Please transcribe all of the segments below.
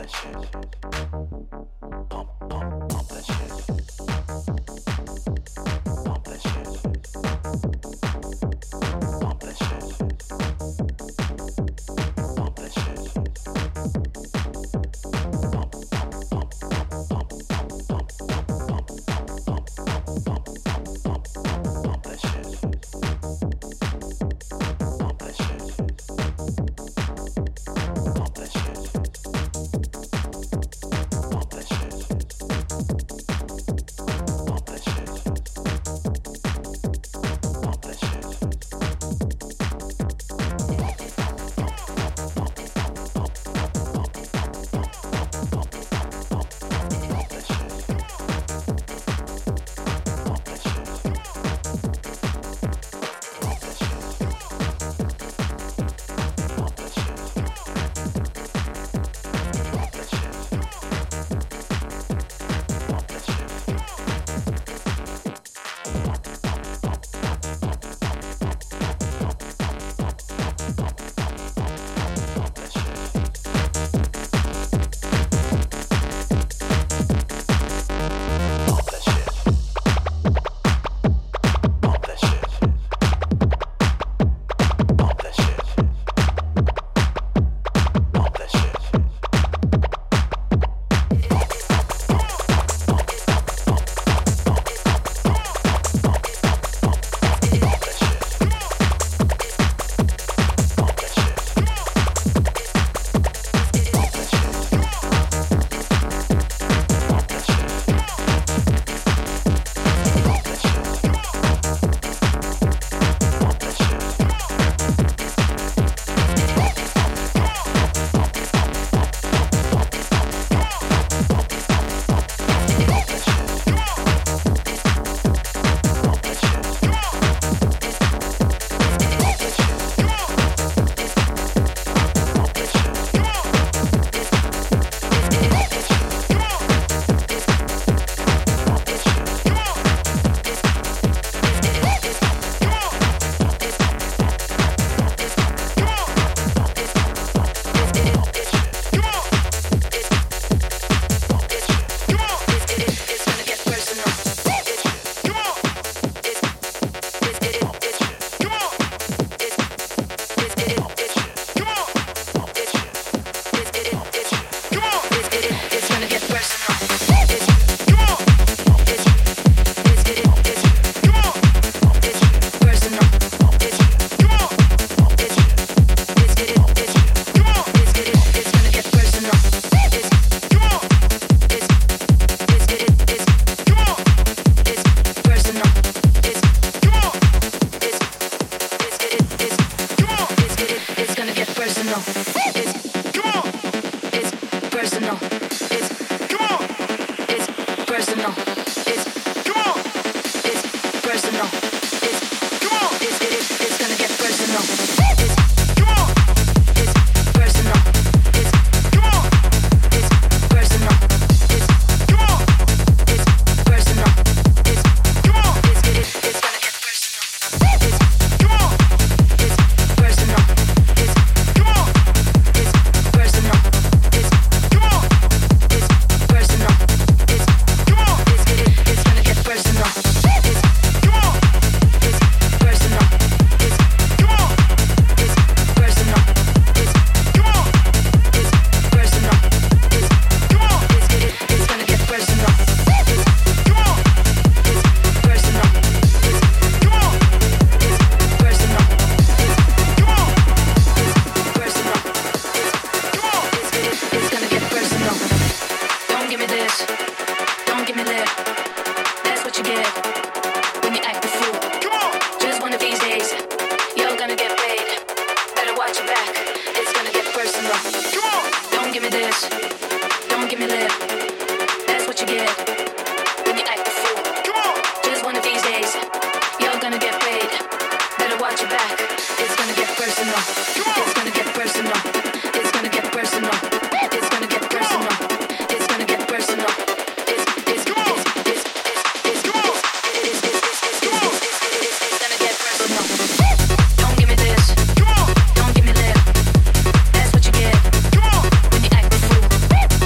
Don't give me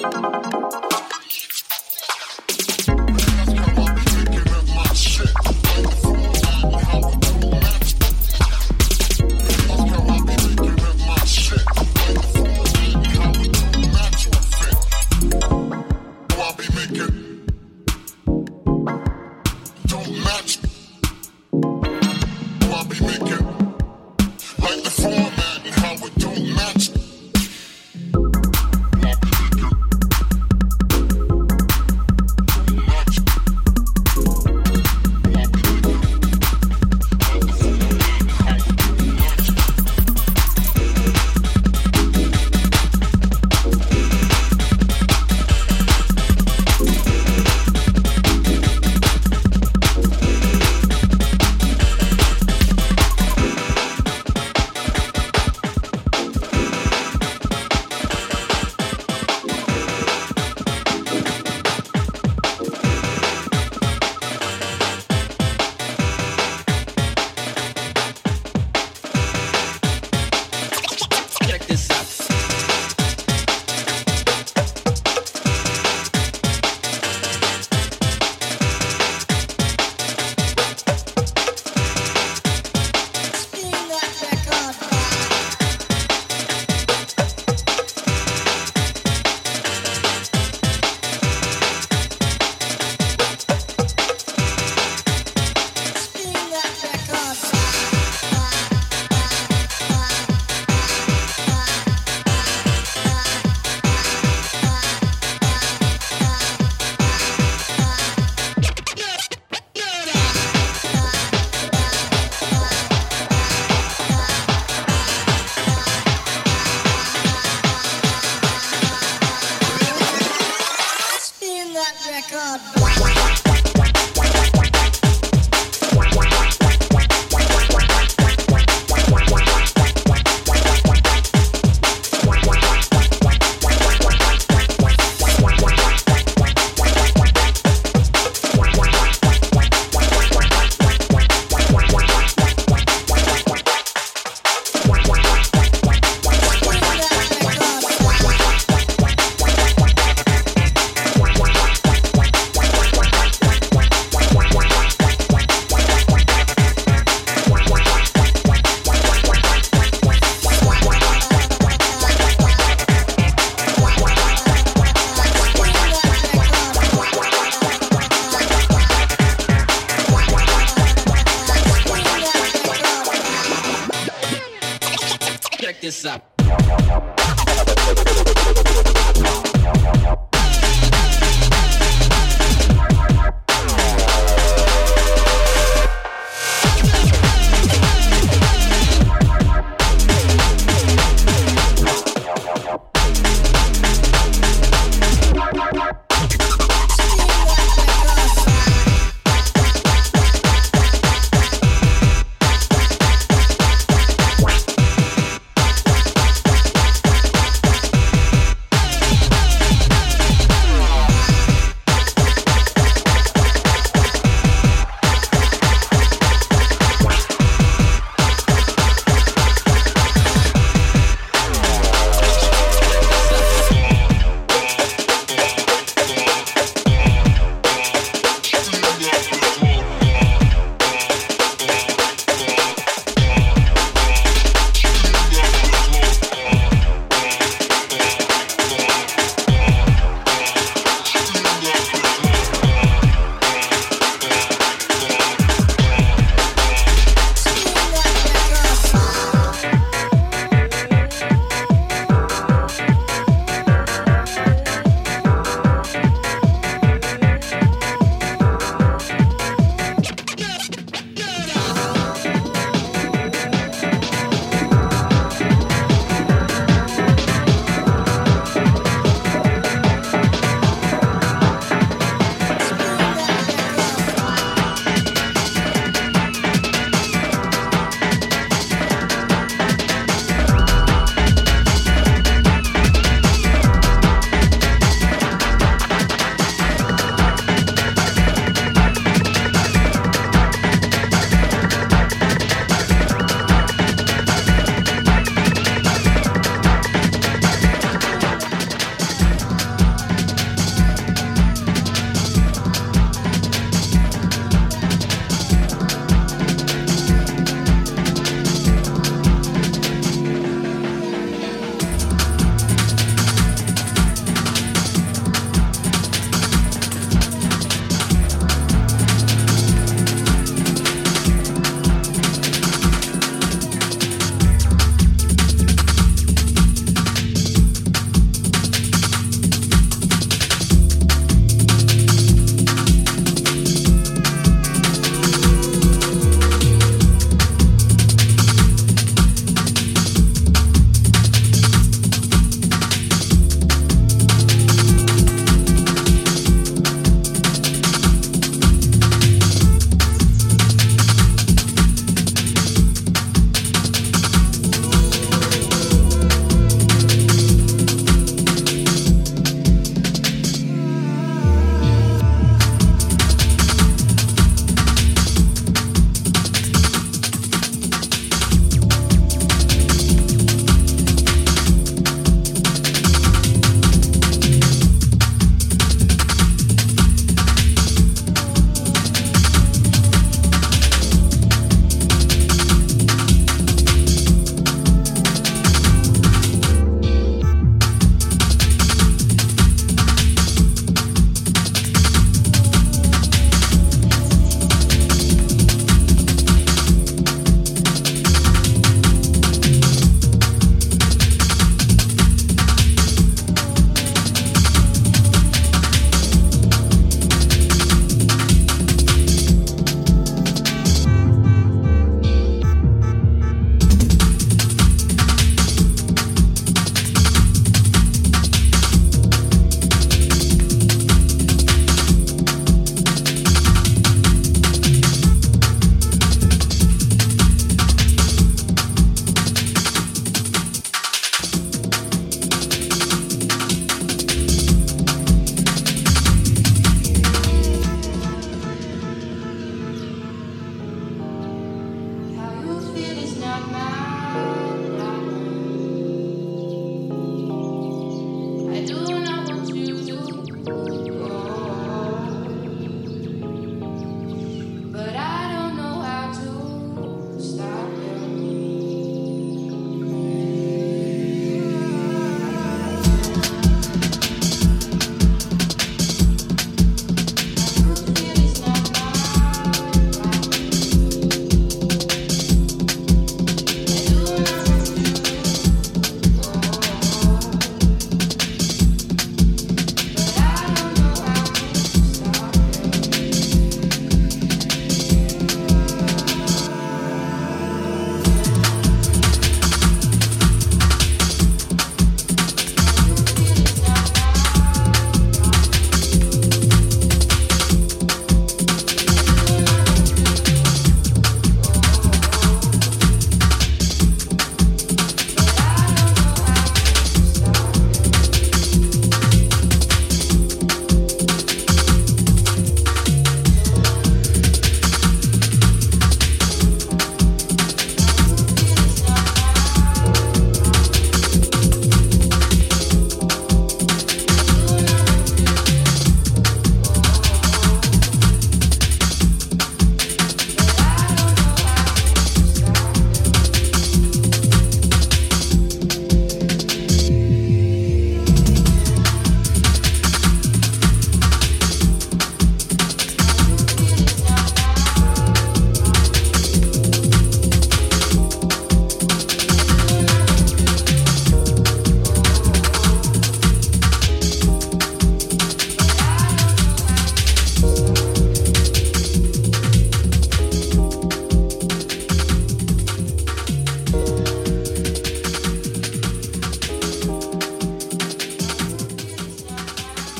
this up.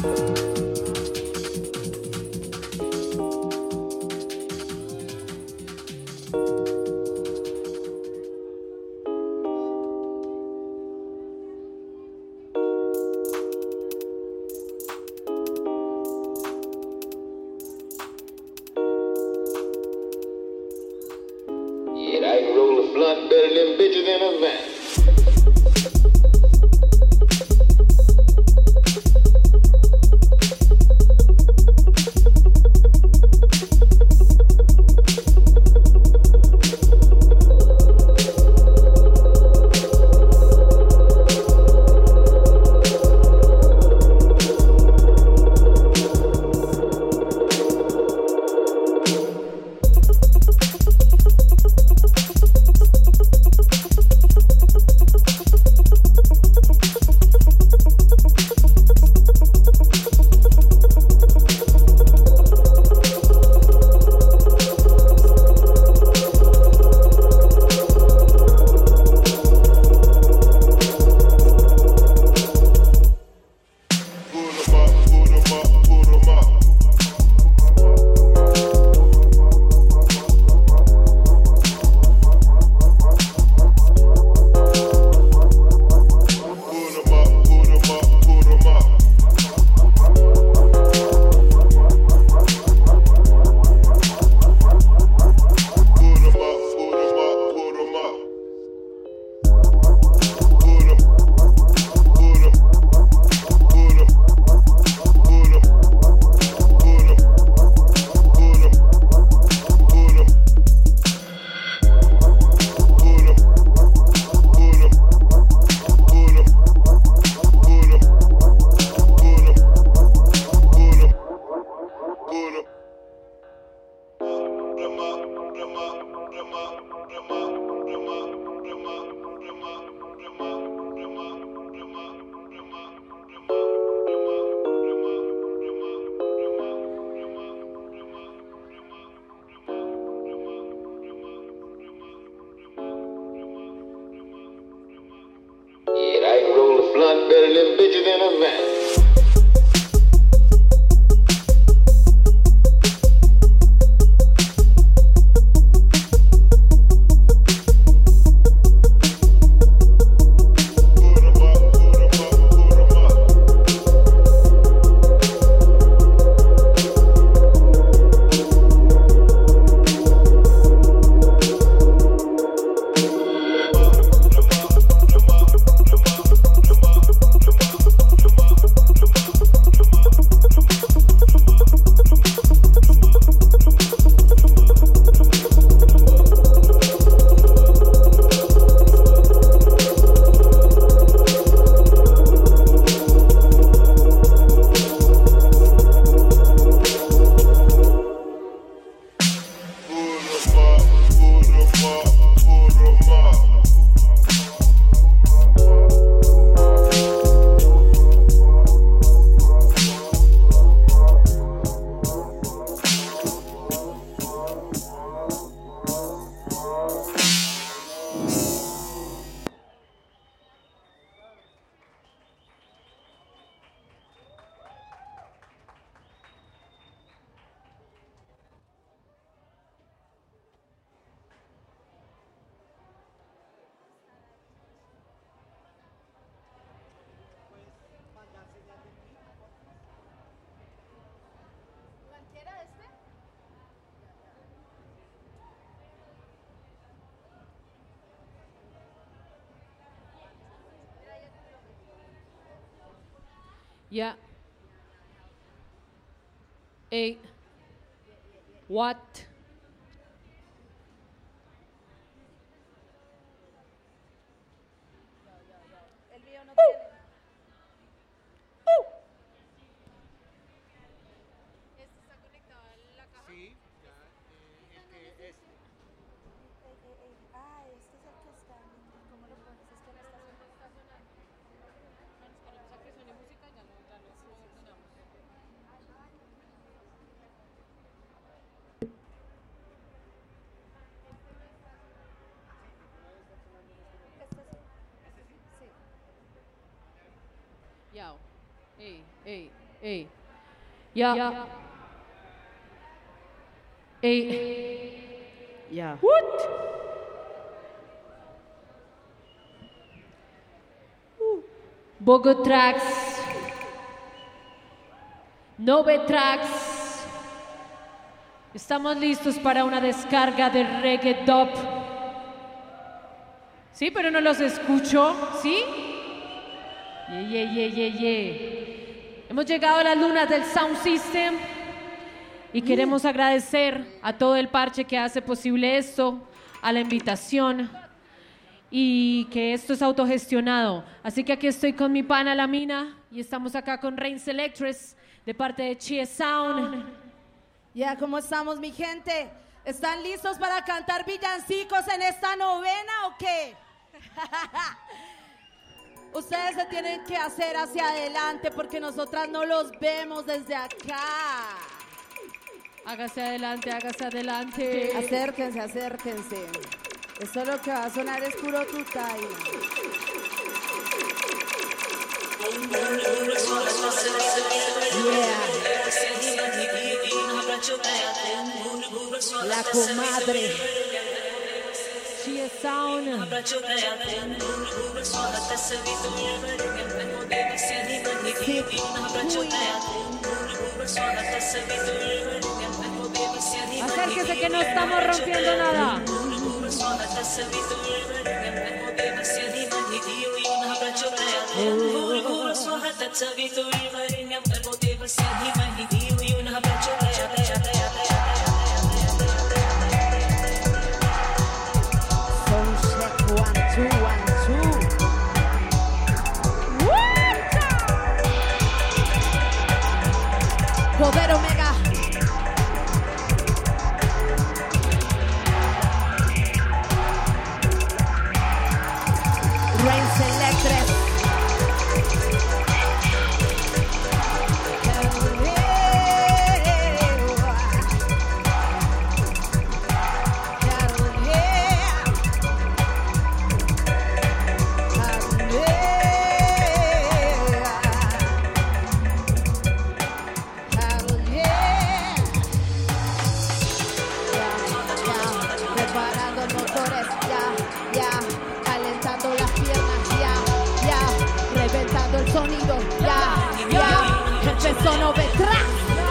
Yeah. Hey. What? Yo. Hey, hey, 8. Yeah. 8. Yeah. What? Bogotrax. Novetrax. Estamos listos para una descarga de reggae dub. Sí, pero no los escucho, ¿sí? Yeah. Hemos llegado a las lunas del Sound System y queremos agradecer a todo el parche que hace posible esto, a la invitación y que esto es autogestionado. Así que aquí estoy con mi pana La Mina y estamos acá con Rain Selectress de parte de Chie Sound. Ya, ¿cómo estamos, mi gente? ¿Están listos para cantar villancicos en esta novena o qué? Ustedes se tienen que hacer hacia adelante porque nosotras no los vemos desde acá. Hágase adelante, hágase adelante. Acérquense. Esto lo que va a sonar es puro tutay. La comadre. Chie Sound. Acérquese que no estamos rompiendo nada. Poder Omega. Rain Selectress. Sonido, empezó Novetrax.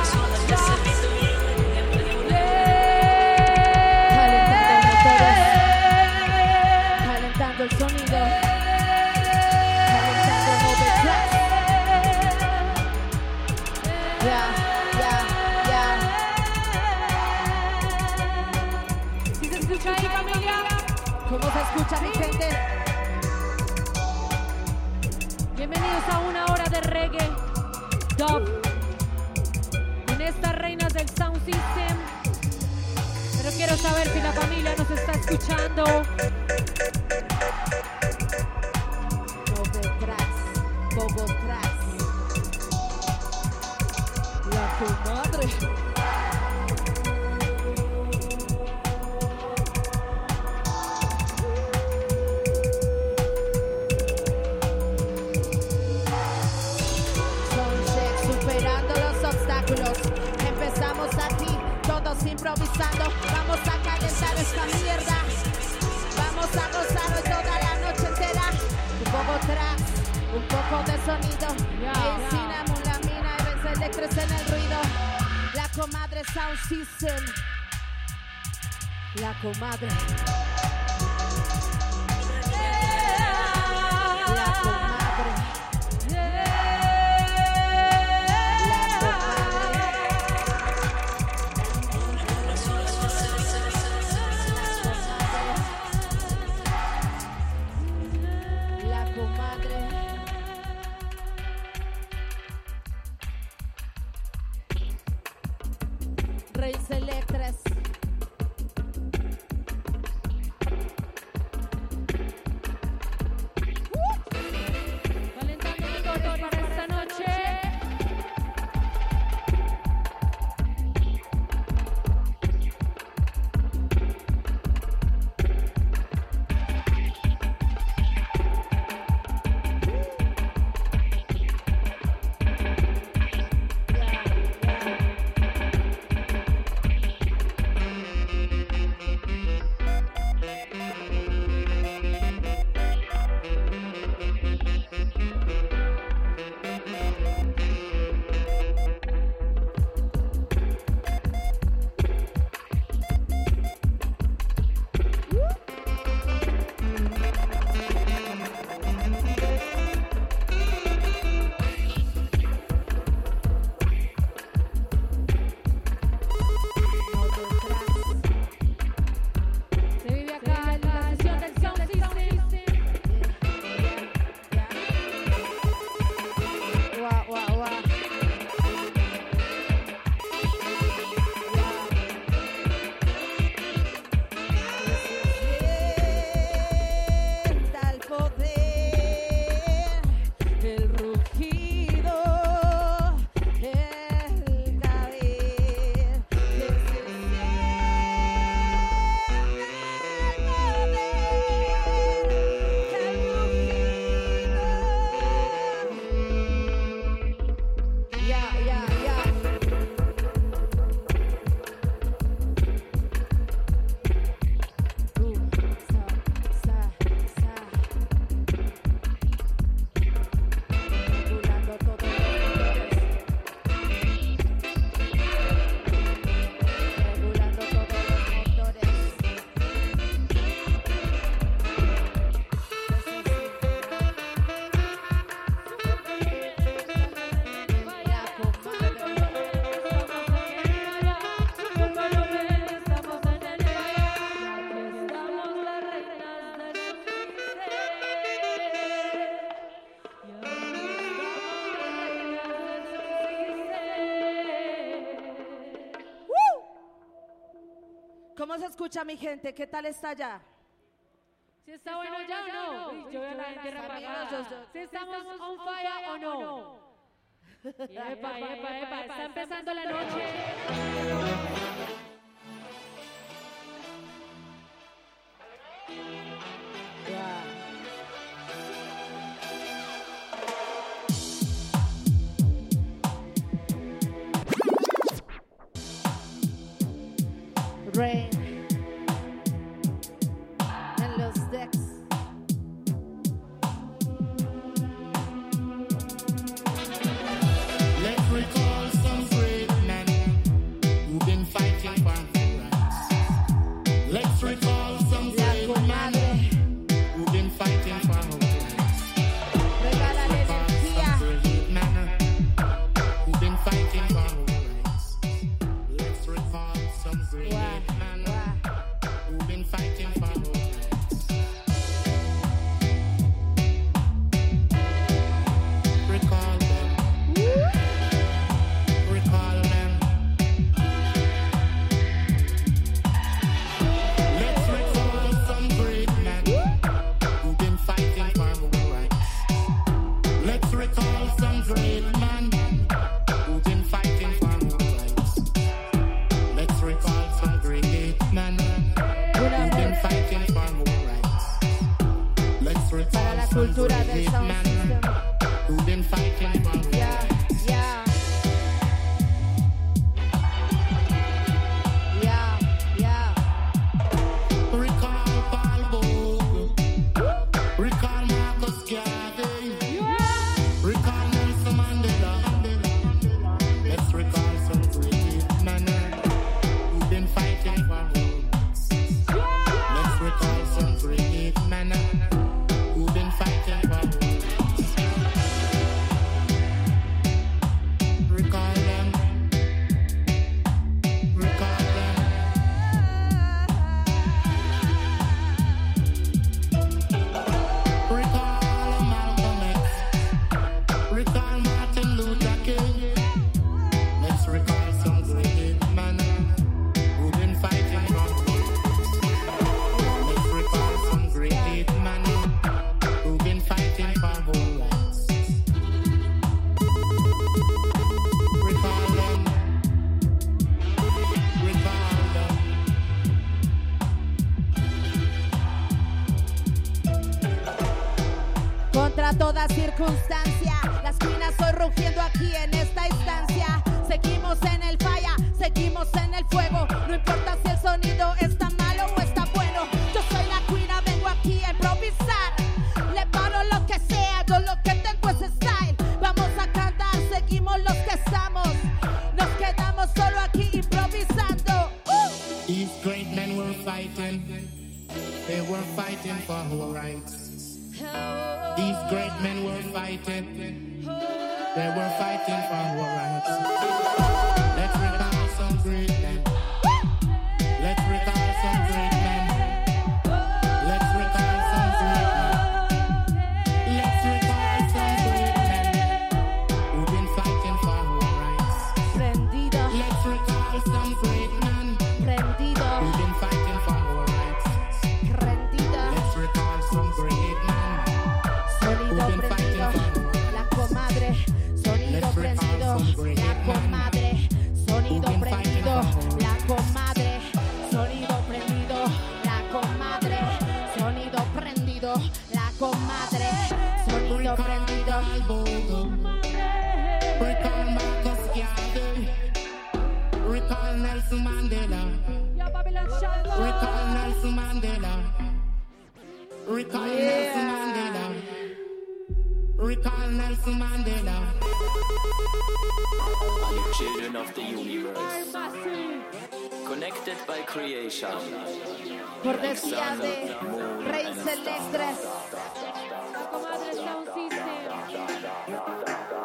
Calentando el sonido, calentando Novetrax. ¿Sí se escucha ahí, familia? ¿Cómo se escucha, mi gente? Bienvenidos a una hora de reggae dub con estas reinas del Sound System. Pero quiero saber si la familia nos está escuchando. Novetrax, Bogotrax, la comadre. Empezamos aquí, todos improvisando. Vamos a calentar esta mierda. Vamos a gozar hoy toda la noche entera. Un poco trap, un poco de sonido. Ensinamos La Mina y Rain Selectress en el ruido. La comadre Sound System. La comadre. La comadre. Rain Selectress. Calentando motores para esta noche. ¿Cómo se escucha mi gente? ¿Qué tal está allá? ¿Si está bueno ya o no? Uy, yo veo a la gente rapagada. ¿Si estamos on fire o no? Epa, epa, epa, está empezando la noche. Rain en los decks. Let's recall some great men who've been fighting for our rights. Let's recall some great men who've been fighting for our rights. Regálale energía. Some great men who've been fighting for our rights. Let's recall some great men who've been fighting for our rights. Recall them. Recall them. Let's recall some great men who've been fighting for our rights. Let's recall some great men who've been fighting for our rights. Let's recall some great men who've been fighting for our rights. Let's Para recall la some cultura del great sound men system. who've been fighting for our rights. Yeah, yeah, yeah. Recall Paul Bogle. Recall Marcus Garvey. Recall Nelson Mandela. Let's recall some great men who've been fighting for our rights. Let's recall some great men who've been fighting for our rights. Recall them. Recall them. Recall Malcolm X. Recall Martin Luther King. Let's recall some great men who've been fighting for our rights. Let's recall some great men who've been fighting for our rights. Recall them. Recall them. Contra toda circunstancia, las cuinas hoy rugiendo aquí en esta instancia. Seguimos en el falla, seguimos en el fuego. No importa si el sonido está malo o está bueno. Yo soy la cuina, vengo aquí a improvisar. Le paro lo que sea, yo lo que tengo es style. Vamos a cantar, seguimos los que estamos. Nos quedamos solo aquí improvisando. These great men were fighting. They were fighting for our rights. These great men were fighting. They were fighting for our rights. Let's recall some great men. Let's recall some great men. Let's recall some great men. Let's recall some great men who've been fighting for our rights. Prendido, Let's recall some great men prendido, who've been fighting for our rights. prendido. Let's recall some great men. Sonido Who've been prendido, fighting for our la comadre. Sonido Let's recall prendido, some great la men. comadre. Sonido Who've been prendido, fighting for our la comadre. Sonido prendido, la comadre. Sonido prendido, la comadre. Sonido prendido. Recall Bogle. Recall Marcus Garvey. Recall Nelson Mandela. Recall Nelson Mandela. Recall Nelson Mandela. Recall Nelson Mandela. Are you children of the universe? Connected by creation. Cortesía de Rey Celestres. La comadre Sound System.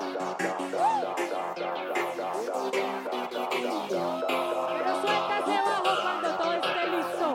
Pero suelta ese bajo cuando todo esté listo.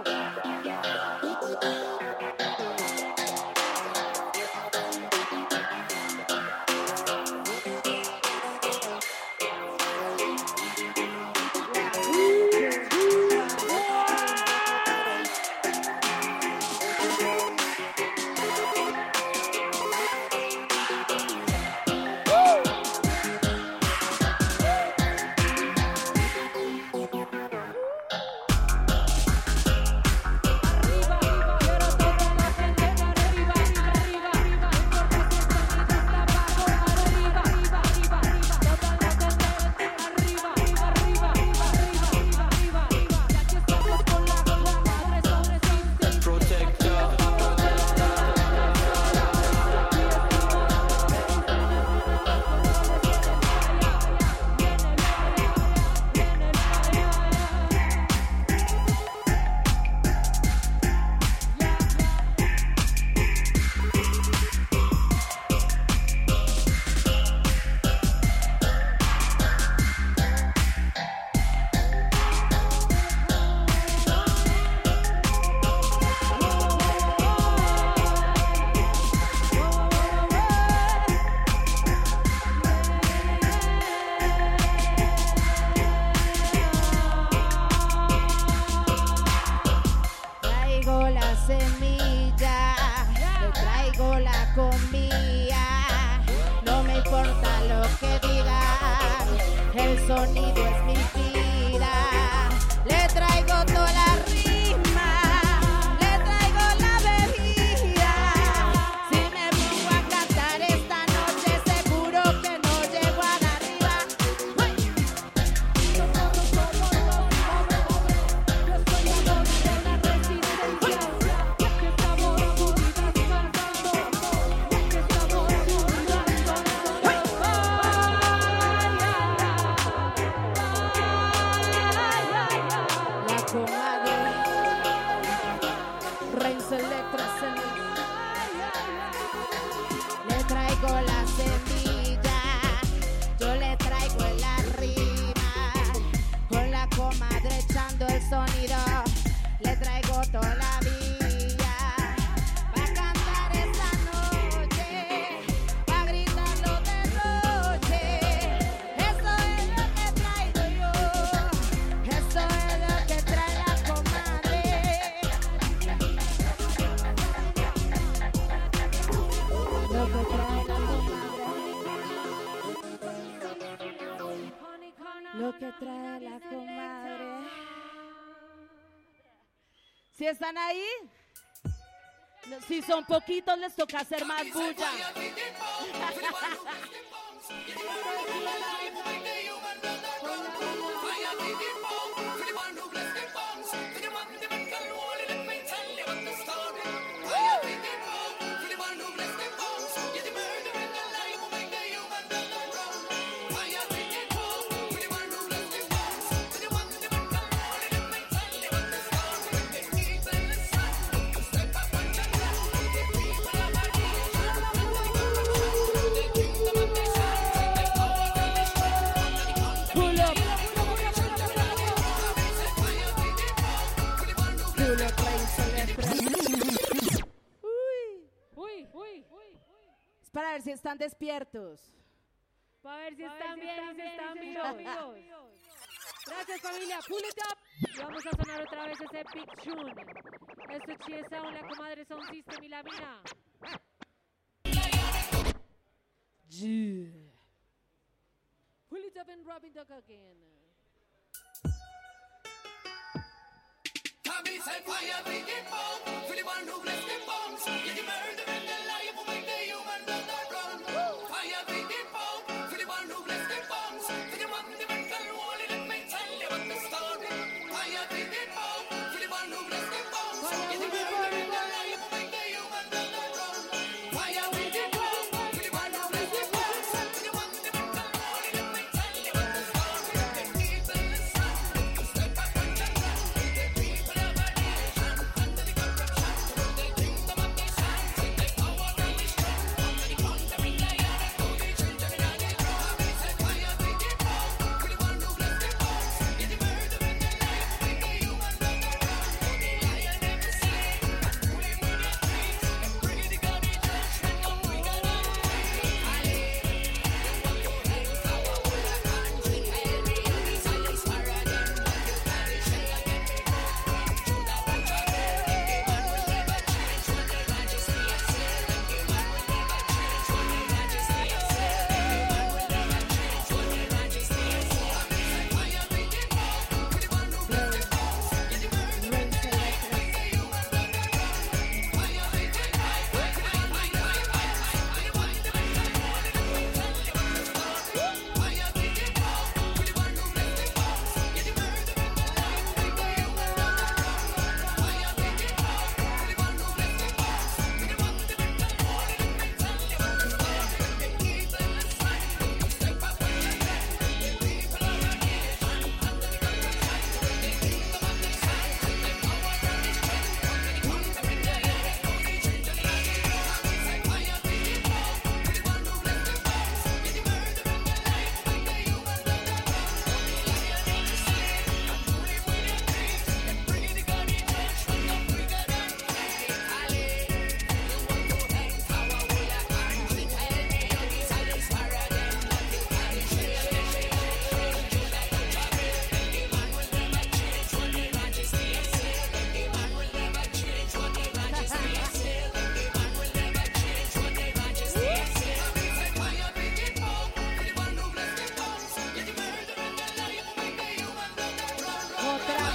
semilla, le traigo la comida. No me importa lo que digan, el sonido es mi vida. Le traigo toda la rima, le traigo la bebida. Si me pongo a cantar esta noche, seguro que no llego a la arriba. La comadre Reigns Electra le traigo la semilla, yo le traigo la rima, con la comadre echando el sonido, le traigo toda la villa, pa' cantar esta noche, pa' gritarlo de noche, eso es lo que traigo yo, eso es lo que trae la comadre. Lo que trae la comadre. Lo que trae la comadre. ¿Si están ahí? No, si son poquitos, les toca hacer más bulla. Pull up. Pull up, Reigns Electra. Uy. Es para ver si están despiertos. Para ver si están bien y si están vivos. Gracias, familia. Pull it up. Y vamos a sonar otra vez ese Big Tune. Esto es Chie Sound, la comadre Sound System y la mina. Pull it up and rub it up again. Tommy said fire, bring it home. For the one who bless the bombs. Yeah, the murder and the lie will make the human brother run. Fire, bring it home. For the one who bless the bombs. For the one who make the wall, let me tell you what the story. Fire, bring it home. For the one who bless the bombs. Yeah, the murder and the lie will make the human brother run. Fire, bring it home. For the one who bless the bombs. For the one who make the wall, let me tell you what the story. The people listen. Step up and the people of a nation. Under the corruption, the kingdom of the sun. The power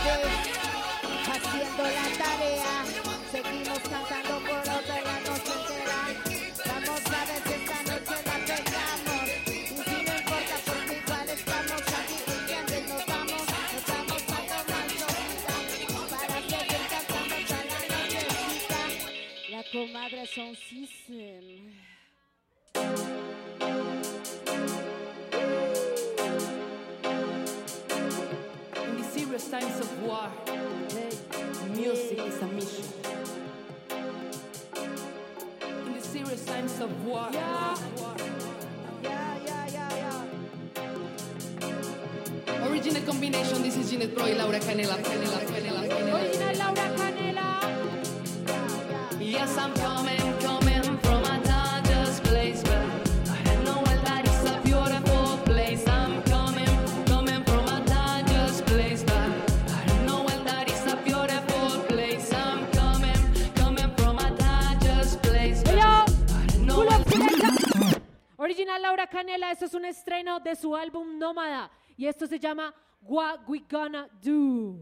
haciendo la tarea. Seguimos cantando por otra la noche entera. Vamos a ver si esta noche la pegamos. Y si no importa porque igual estamos aquí. ¿Entiendes? Nos vamos a tomar solita para seguir cantando hasta la nochecita. La comadre Sound System. In the serious times of war, music is a mission. In the serious times of war, Yeah. original combination. This is Ginette Pro y Laura Canela. Original Laura Canela. Yes, I'm coming from a dangerous place, but I know that it's a beautiful place. I'm coming from a dangerous place, but I know that it's a beautiful place. I'm coming from a dangerous place, but Hello. I know Pull up selecta. Original Laura Canela, esto es un estreno de su álbum Nómada y esto se llama What We Gonna Do.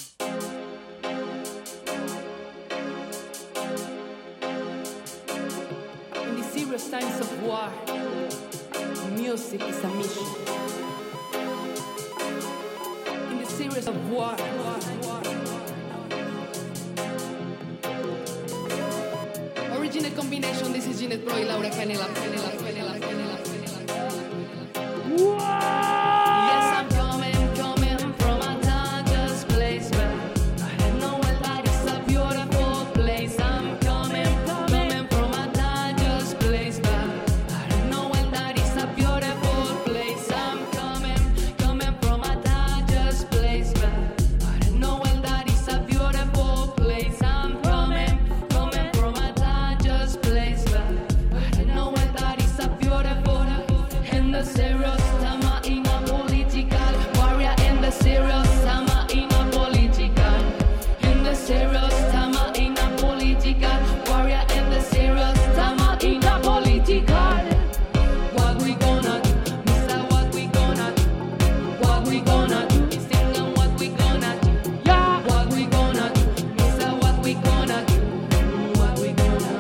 in the serious times of war, music is a mission. In the serious of war, original combination. This is Ginette Pro y Laura Canela. Yes, I'm coming from a dangerous place, but I know that it's a beautiful place. I'm coming from a dangerous place, but I know that it's a beautiful place. I'm coming from a dangerous place, but I know that it's a beautiful place. I'm coming from a dangerous place, but I know that it's a beautiful. In the serious time in a political warrior, in the serious time in a political, in the serious time in a political warrior, in the serious time in a political. What we gonna do, Mister? What we gonna do? What we gonna do? Mister, what we gonna do? Yeah. What we gonna do, Mister? What we gonna do? What we gonna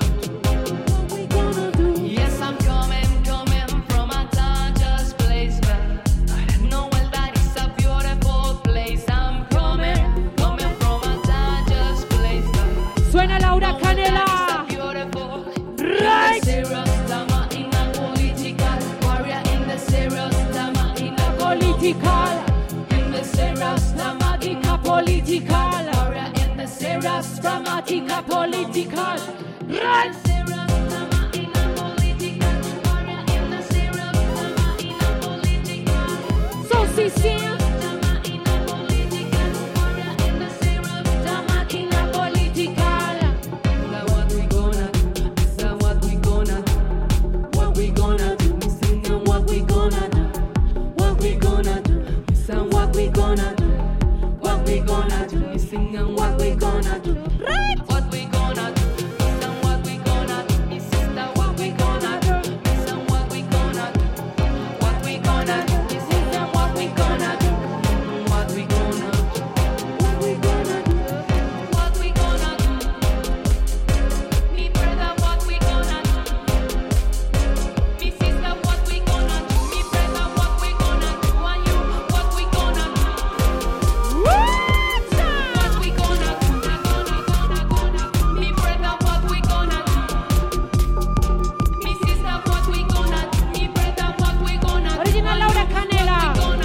do? Yes, I'm coming from a dangerous place, but I know that it's a beautiful place. I'm coming from a dangerous place, but Suena Laura I know that Canela. it's a beautiful. Right. In the serious drama in a political warrior, in the serious drama in a Political. in the serious drama in a Political. warrior, in the serious Dramatica political. Right. Serious drama in a political warrior, in the serious drama in a political. So system. Drama in a political warrior, in the serious drama in a political. Now what we gonna do? This is what we gonna do. What we gonna do? We sing and what we gonna do? What we gonna do? This is what we gonna do. What we gonna do? We sing and what we gonna do? Right. What we gonna do? This is what we gonna do. This is what we gonna do. This is what we gonna do. What we gonna do? This is what we gonna do. What we gonna do? What we gonna do? What we gonna do? Me brother, what we gonna do? Me sister, what we gonna do? Me brother, what we gonna do? And you, what we gonna do? What we gonna do? Me brother, what we gonna do? Me sister, what we gonna do? Me brother, what we gonna do? Original Laura Canela.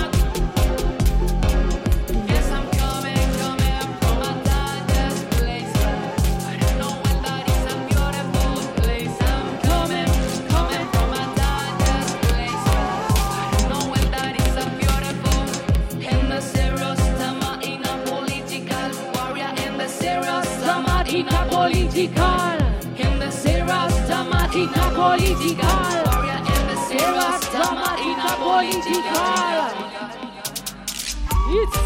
Yes, I'm coming from a dangerous place, but I don't know that it's a beautiful place. I'm coming from a dangerous place, but I don't know that it's a beautiful. In the serious drama in a political warrior, in the serious drama in a political, in the serious drama in a political warrior, in the serious drama in a political. It's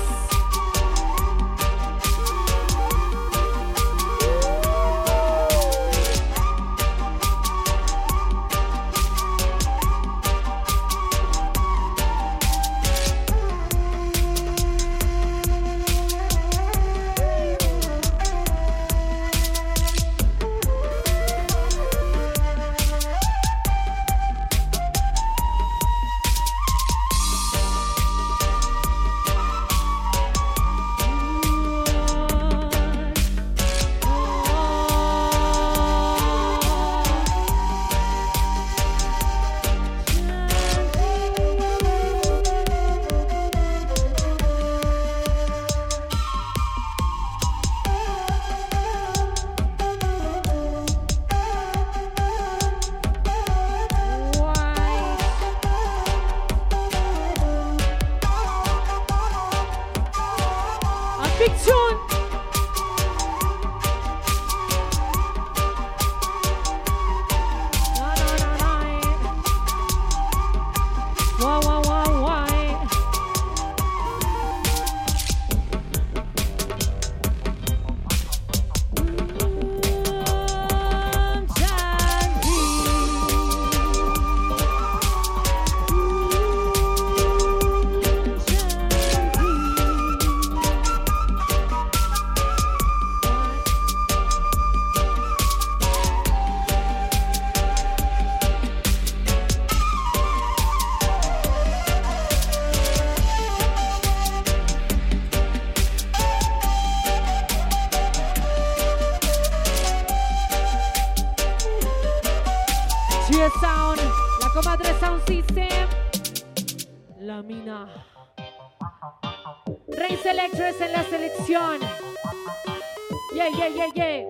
Big tune. Why, why, why, why? Sound, la comadre Sound System, la mina. Rey Selectors en la selección. Yeah, yeah, yeah, yeah.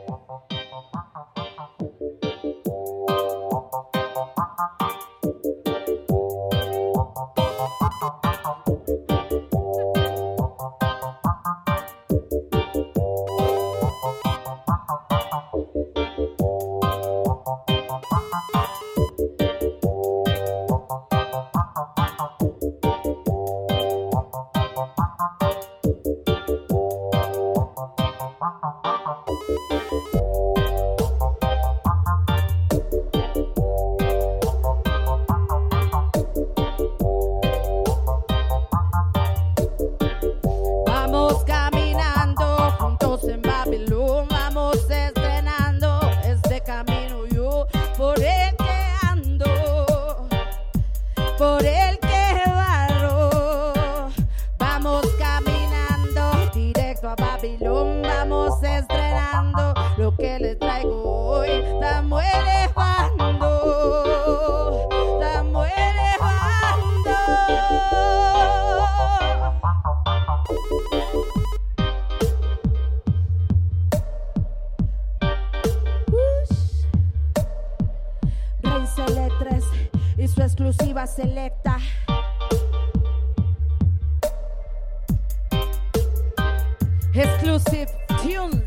Selecta. Exclusive tune.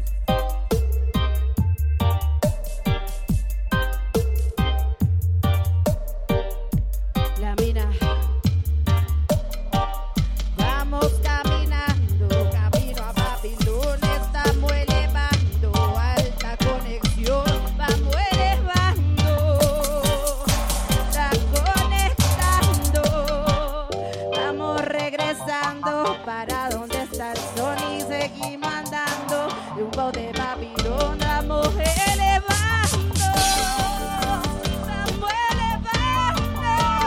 La mina. Vamos caminando, camino a Babilón. Estamos elevando alta conexión. Vamos elevando. Para donde está el sol y seguimos andando rumbo de Babilón, vamos elevando, vamos elevando.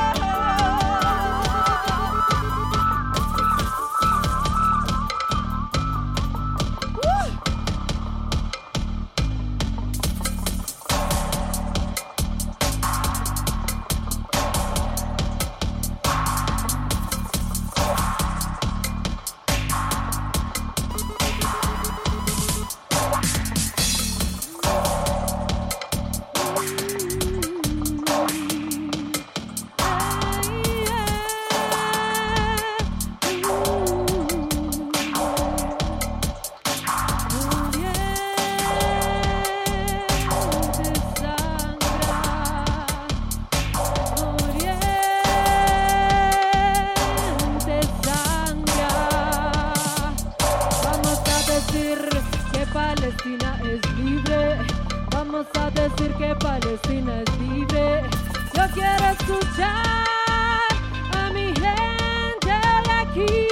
Palestina es libre, vamos a decir que Palestina es libre. Yo quiero escuchar a mi gente de aquí.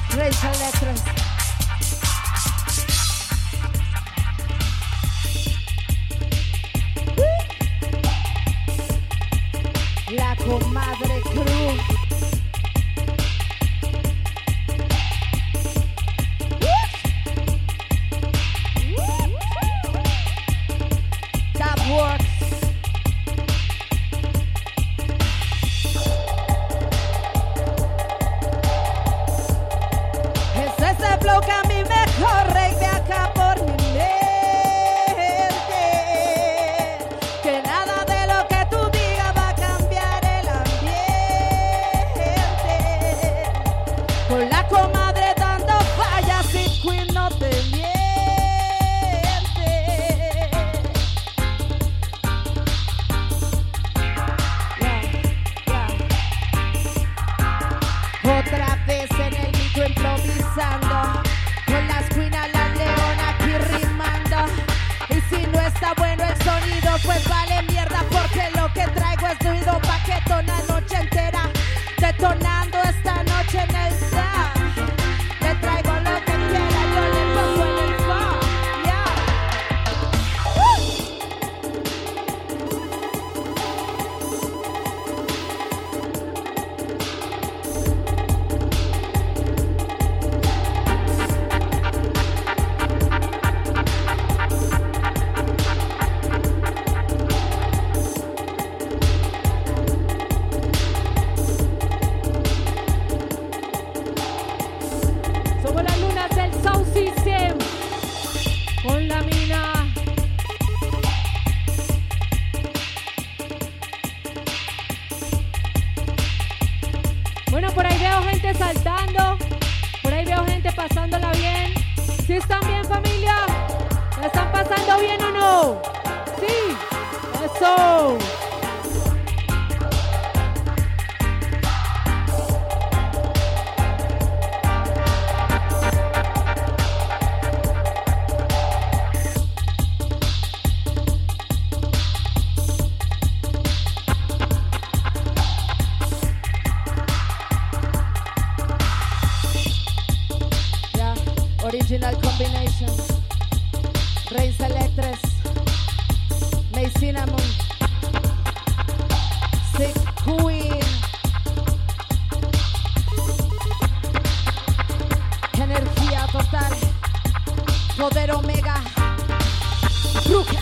Raise Electros. La comadre Cruz. That works. Es ese flow que a mí me corre de acá por mi mente. Que nada de lo que tú digas va a cambiar el ambiente. Con la comadre dando fallas y Queen no te miente. Otra vez en el micro improvisando, con las Queen a la leona aquí rimando. Y si no está bueno el sonido, pues vale mierda, porque lo que traigo es ruido paquetón la noche entera, detonando esta noche en el sound. Le traigo lo que quiera, yo le pongo en el phone, yeah. Somos las lunas del Sound System. Con la mina. Bueno, por ahí veo gente saltando. Por ahí veo gente pasándola bien. ¿Sí están bien, familia? ¿La están pasando bien o no? Sí. Eso. Yeah, original combination. Raise Electres. May Cinnamon. Sick Queen. Energía total. Poder Omega. Brooklyn.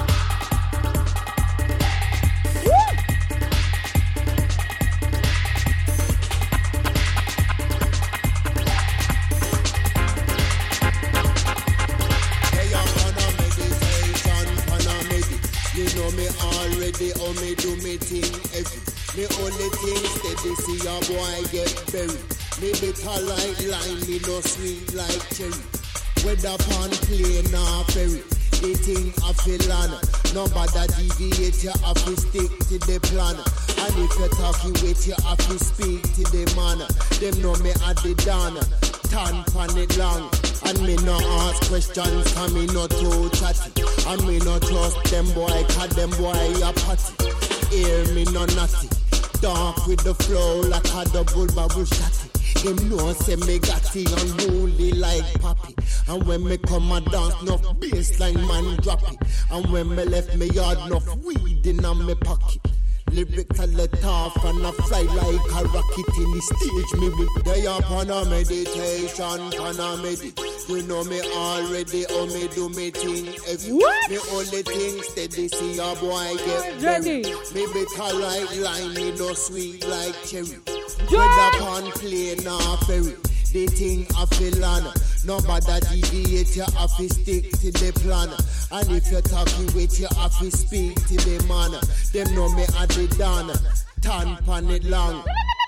Hey, I'm on a meditation, on a medi. You know me already, oh me do me thing every. Me only thing steady, see a boy get buried. Me bitter like lime, me no sweet like cherry. Whether pan plane or ferry, the thing I feel on. Nobody deviate, you have to stick to the plan. And if you're talking with you, have to speak to the man. Them know me at the dana, tan pan it long. And me no ask questions, and me no too chatty. And me no trust them boy, cause them boy a patty. Hear me no natty, dark with the flow like a double bubble shotty. Them know say me got it unruly like Pappy. And when me come a dance, enough bassline man drop it. And when me left me yard, enough weed in me pocket. Lyrics I let off and I fly like a rocket in the stage. Me with day up on a meditation, on a medi. You know me already, oh me do me thing every. What? Me only thing steady, see a boy get Ready. buried. Me bitter like lime, me no sweet like cherry. Yeah. Whether pan plane or ferry, the thing I feel on. Nobody deviate, you have to stick to the plan. And if you're talking with, you have to speak to the man. Them know me at the dawn, tan pan it long.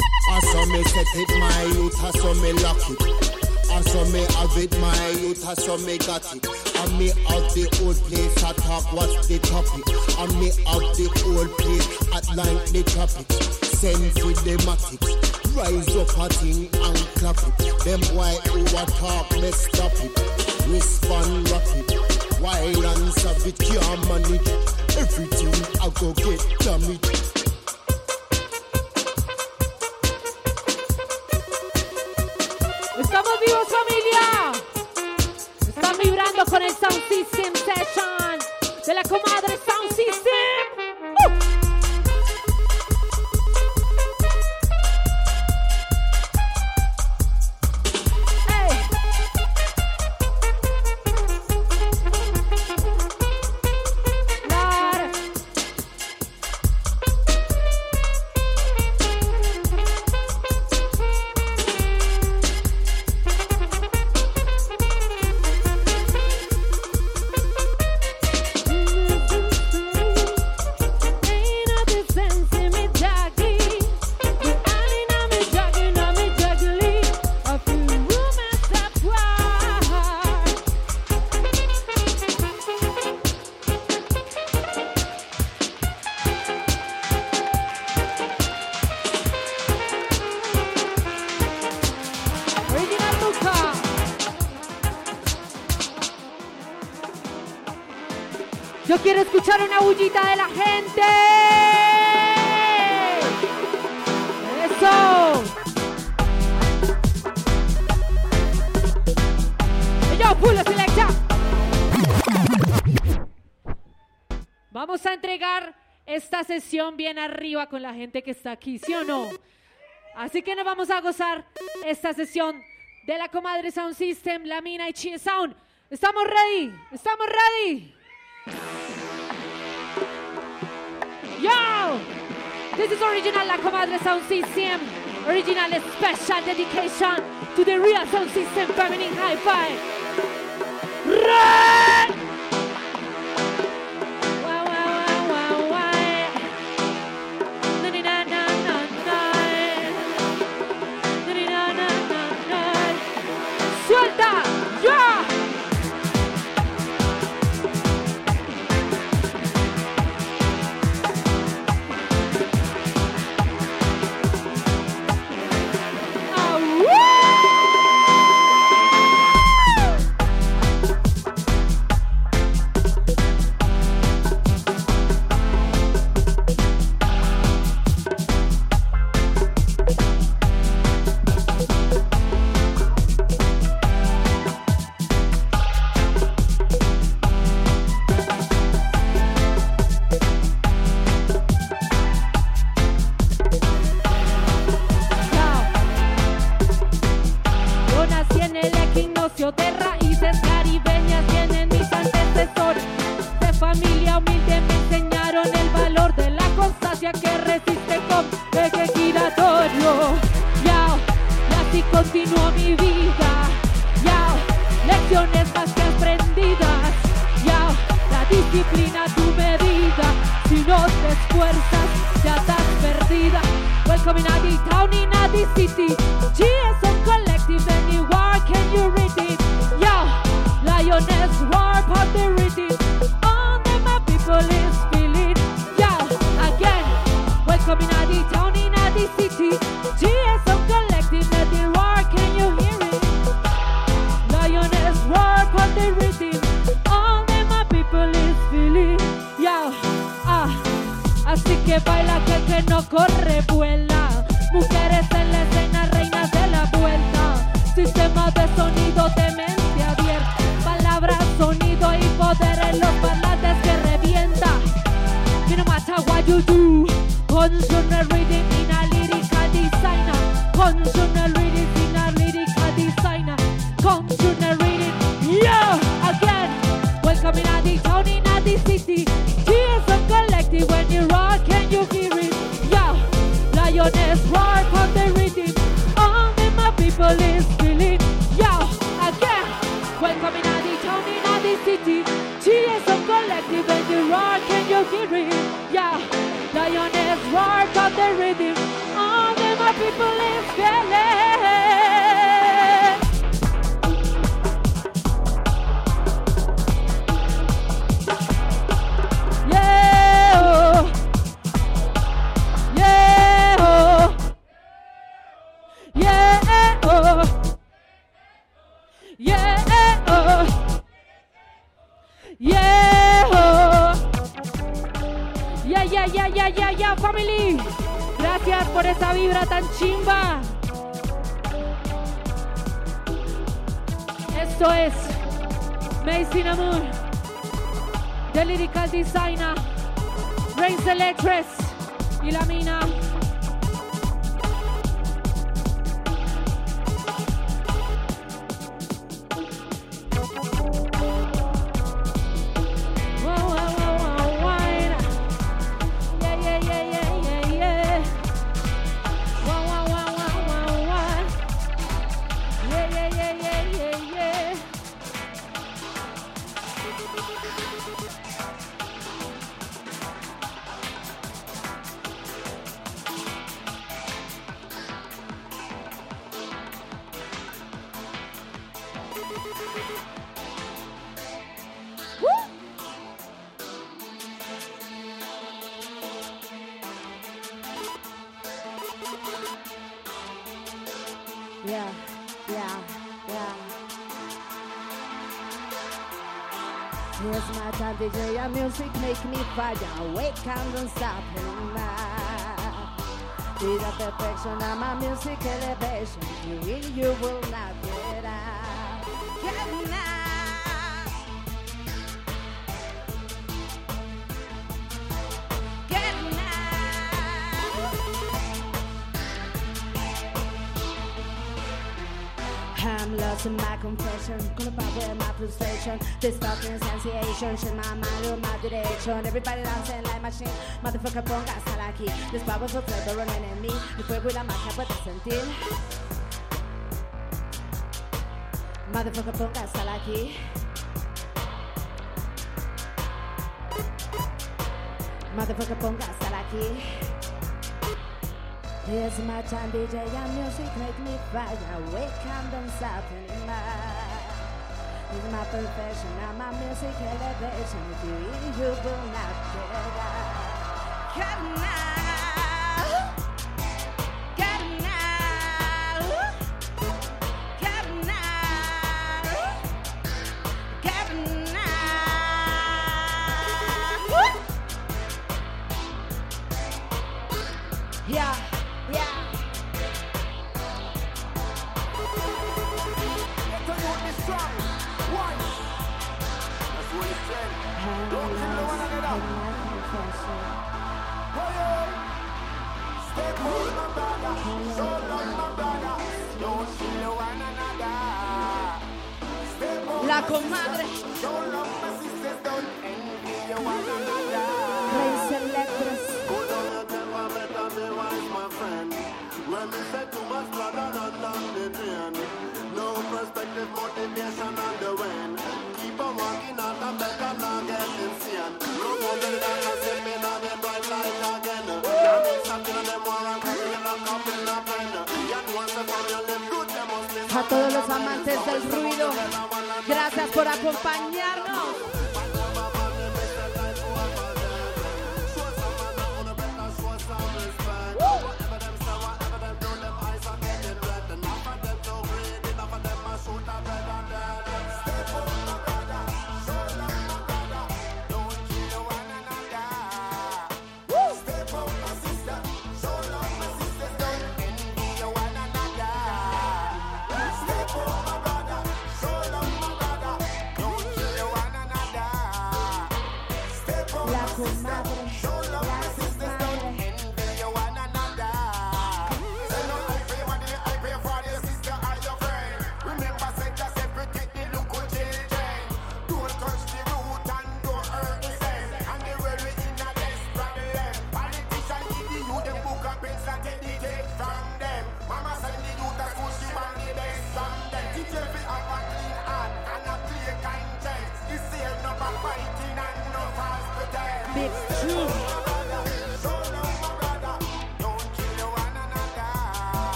I saw me set it, my youth, I saw me lock it. I saw me have it, my youth, I saw me got it. And me have the old place, I talk what's the topic. And me have the old place, at like the traffic. Send for the matics. Rise up a thing and clap it. Them boy who a talk, me stop it. Respond rapid. Wild and savage, can't manage. Everything I go get damaged. Estamos activos, familia. Están vibrando con el Sound System Session de la comadre Sound System. Yo quiero escuchar una bullita de la gente. Eso. Yo, full selecta. Vamos a entregar esta sesión bien arriba con la gente que está aquí, ¿sí o no? Así que nos vamos a gozar esta sesión de la comadre Sound System, La Mina y Chie Sound. ¿Estamos ready? ¿Estamos ready? Yo! This is original La Comadre Sound System. Original special dedication to the real Sound System feminine hi-fi. Run! Wow, wow, wow, wow. ¡Suelta! ¡Ya! De raíces caribeñas vienen mis antecesores. De familia humilde me enseñaron el valor de la constancia que resiste con eje giratorio. Yao, y así continúo mi vida. Yao, lecciones más que aprendidas. Yao, la disciplina tu medida. Si no te esfuerzas, ya estás perdida. Welcome in the town, in the city. GSM collective, anywhere can you read it? Yeah, lioness roar on the rhythm. All that my people is feeling. Yeah, again. Welcome in the town, in the city. GSM collective, anywhere can you hear it? Lioness roar on the rhythm. All that my people is feeling. Yeah, así que baila que no corre, vuela. Mujeres en la escena, reinas de la vuelta. Sistema de sonido de mente abierta. Palabras, sonido y poder en los parlantes que revienta. You no matter what you do. Consumer reading in a lyrical designer. Consumer reading in a lyrical designer. Consumer reading, yeah, again. Welcome in the town, in the city. Here's a collective when you rock, can you hear it? Yeah, lioness roar on the rhythm. All that my people is feeling. Yeah, again. Welcome in the town, in the city. Here's a collective when you rock, can you hear it? Yeah, lioness roar on the rhythm. All that my people is feeling. Yeah, family. Gracias por esa vibra tan chimba. Esto es Macy Namur, The Lyrical Designer, Rain Selectress y la mina. Yeah. Here's my time, DJ, and music make me fire. Wake and don't stop Be the perfection of my music elevation. You will not get out. Get out. Get out. I'm lost in my confession. Gonna power my frustration. This fucking sensation. Shit my mind or my direction. Everybody dancing like machine. Motherfucker, ponga hasta aquí. This powerful flavor running in me. El fuego y la magia puedes sentir. Motherfucker, ponga hasta aquí. Motherfucker, ponga hasta aquí. Here's my time, DJ, and music make me fire. Wake and don't stop anymore. It's my perfection and my music elevation. If you eat, you will not get out. Get now. Get now. Get now. Get now. Yeah. La comadre. Rain Selectress. When we say too much blood on the drain, no perspective, motivation on the wane. Keep on walking on the better, not get insane. No wonder that I said me not get bright light again. Can't be something on them more and come in and come in a pen. Yet once the family live good, they must be. A todos los amantes del ruido, gracias por acompañarnos.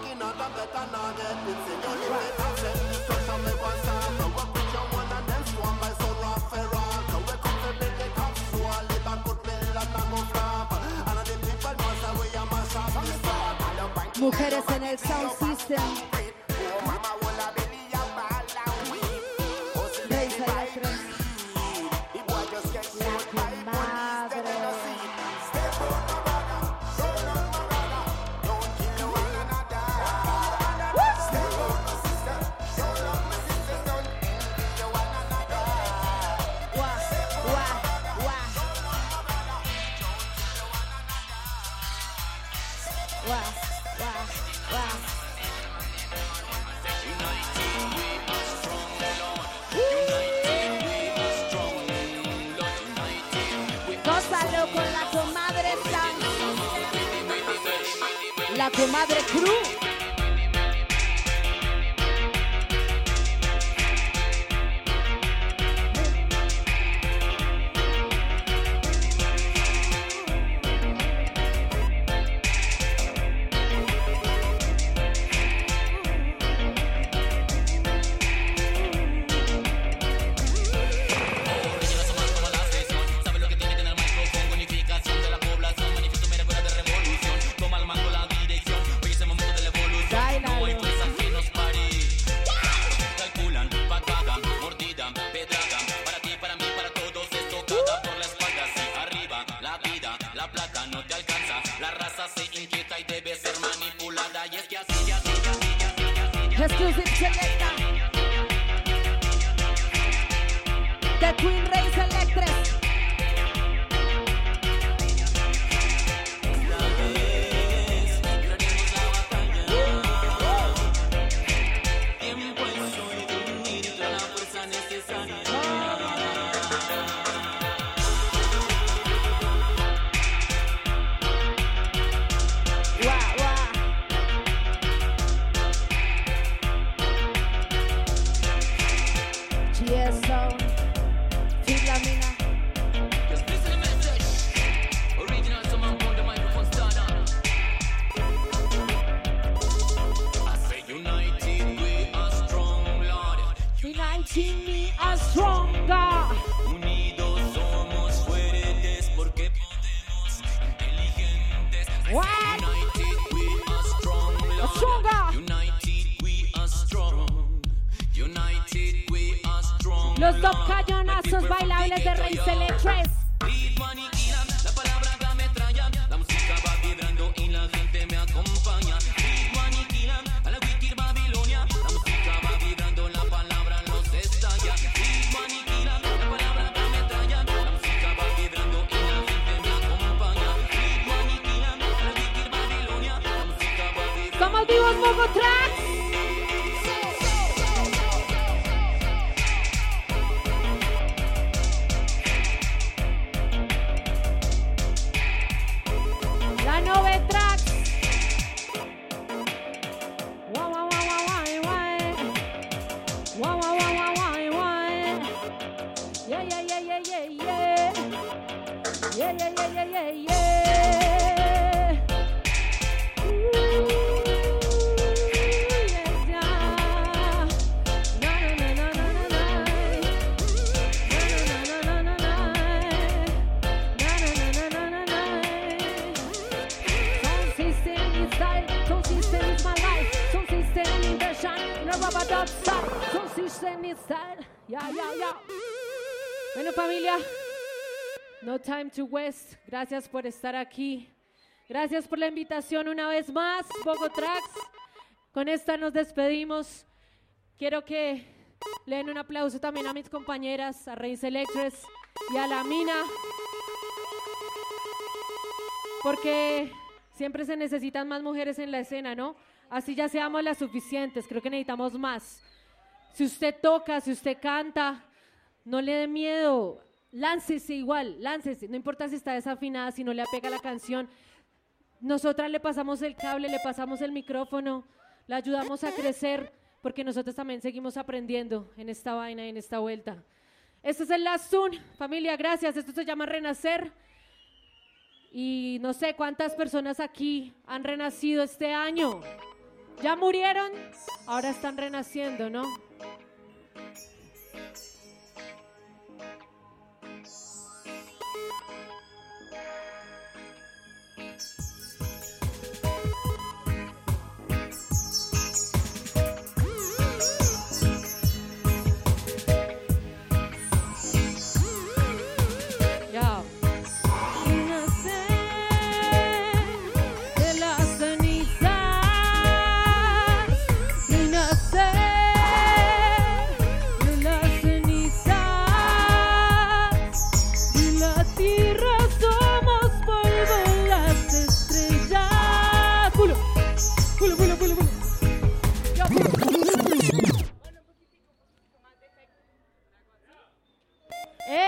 Keep on walking on the better, not get it. You live it up, destruction, live on time. Work with your one and then swarm mujeres en el sound system. Reisa Electric. La comadre. Gózalo con la comadre Sam. La comadre Cruz. Exclusive Selecta. The Queen Race Electric. Unidos somos fuertes porque podemos inteligentes. United we are strong, Lord. United we are strong. United we are strong. Los dos cañonazos bailables de Race Electric. Ritmo aniquilan, la palabra que ametralla. La música va vibrando y la gente me acompaña. Ritmo aniquilan, a la wicked Babilonia. La música va vibrando, la palabra los estalla. Ritmo aniquilan, la palabra que ametralla. La música va vibrando y la gente me acompaña. Ritmo aniquilan, a la wicked Babilonia. La música va vibrando. Somos vivos Bogo Tracks. La Nove Tracks. Guau, guau, guau, guau, guau, guau. Guau, guau, guau, guau, guau, guau. Yeah, yeah, yeah, yeah, yeah, yeah. Yeah, yeah, yeah, yeah, yeah, yeah. Ooh, yeah, yeah. Na, na, na, na, na, na. Na, na, na, na, na, na. Na, na, na, na, na, na. Sound system is style, sound system is my life. Sound system in the shine, no rubber dub style. Sound system is style, yeah, yeah, yeah. Bueno, familia, no time to waste. Gracias por estar aquí. Gracias por la invitación una vez más, Bogo Tracks. Con esta nos despedimos. Quiero que le den un aplauso también a mis compañeras, a Race Electric y a la Mina, porque siempre se necesitan más mujeres en la escena, ¿no? Así ya seamos las suficientes, creo que necesitamos más. Si usted toca, si usted canta, no le dé miedo, láncese igual, láncese, no importa si está desafinada, si no le apega la canción. Nosotras le pasamos el cable, le pasamos el micrófono, la ayudamos a crecer, porque nosotros también seguimos aprendiendo en esta vaina y en esta vuelta. Este es el Last Tune, familia, gracias. Esto se llama Renacer. Y no sé cuántas personas aquí han renacido este año. Ya murieron, ahora están renaciendo, ¿no?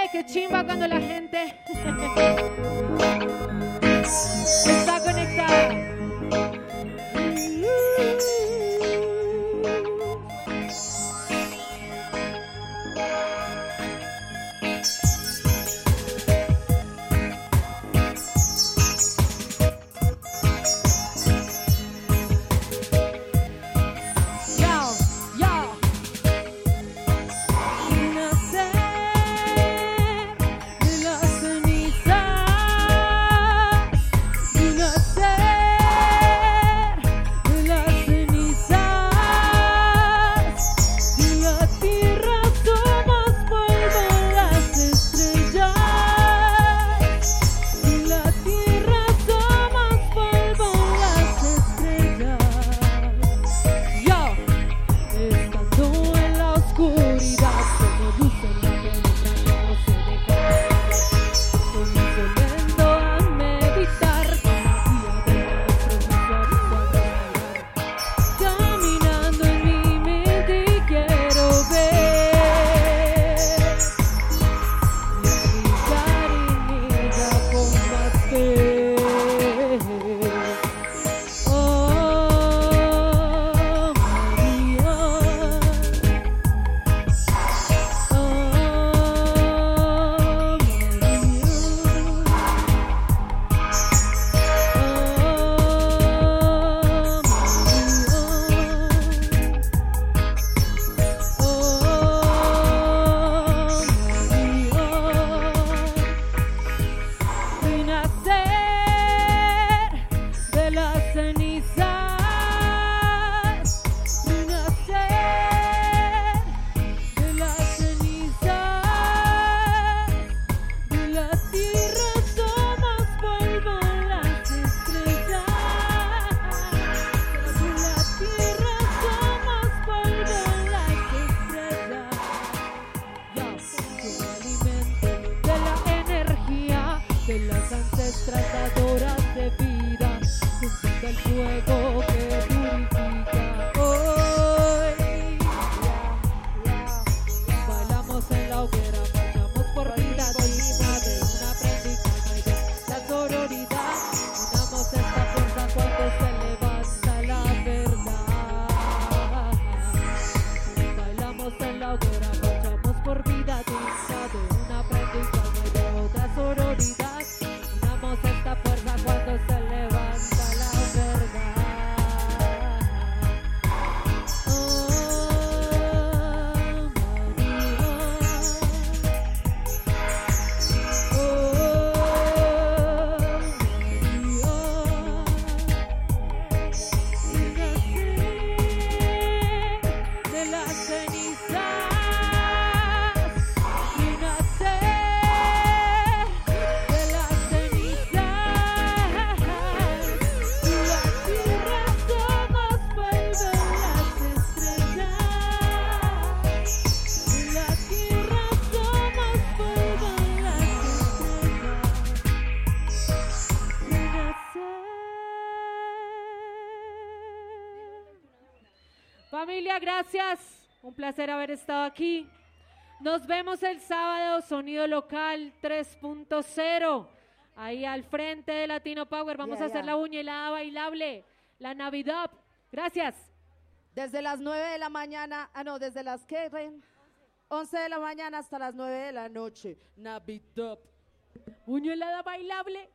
Ay, qué chimba cuando la gente está conectada. Familia, gracias. Un placer haber estado aquí. Nos vemos el sábado, Sonido Local 3.0. Ahí al frente de Latino Power. Vamos a hacer la buñuelada bailable, la Navidad. Gracias. Desde las 9 de la mañana, desde las ¿qué, Ren? 11 de la mañana hasta las 9 de la noche. Navidad. Buñuelada bailable.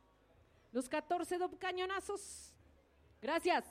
Los 14 cañonazos. Gracias.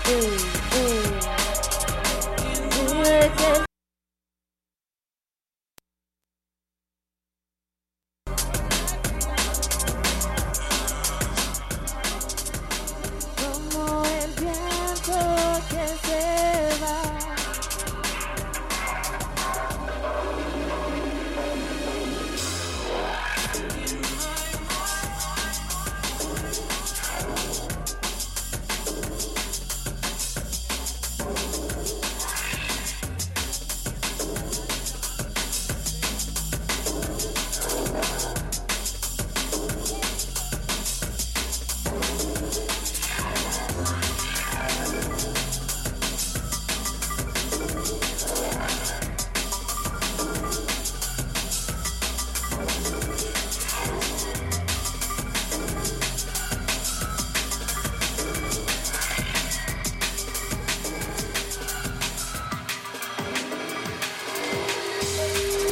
Hey.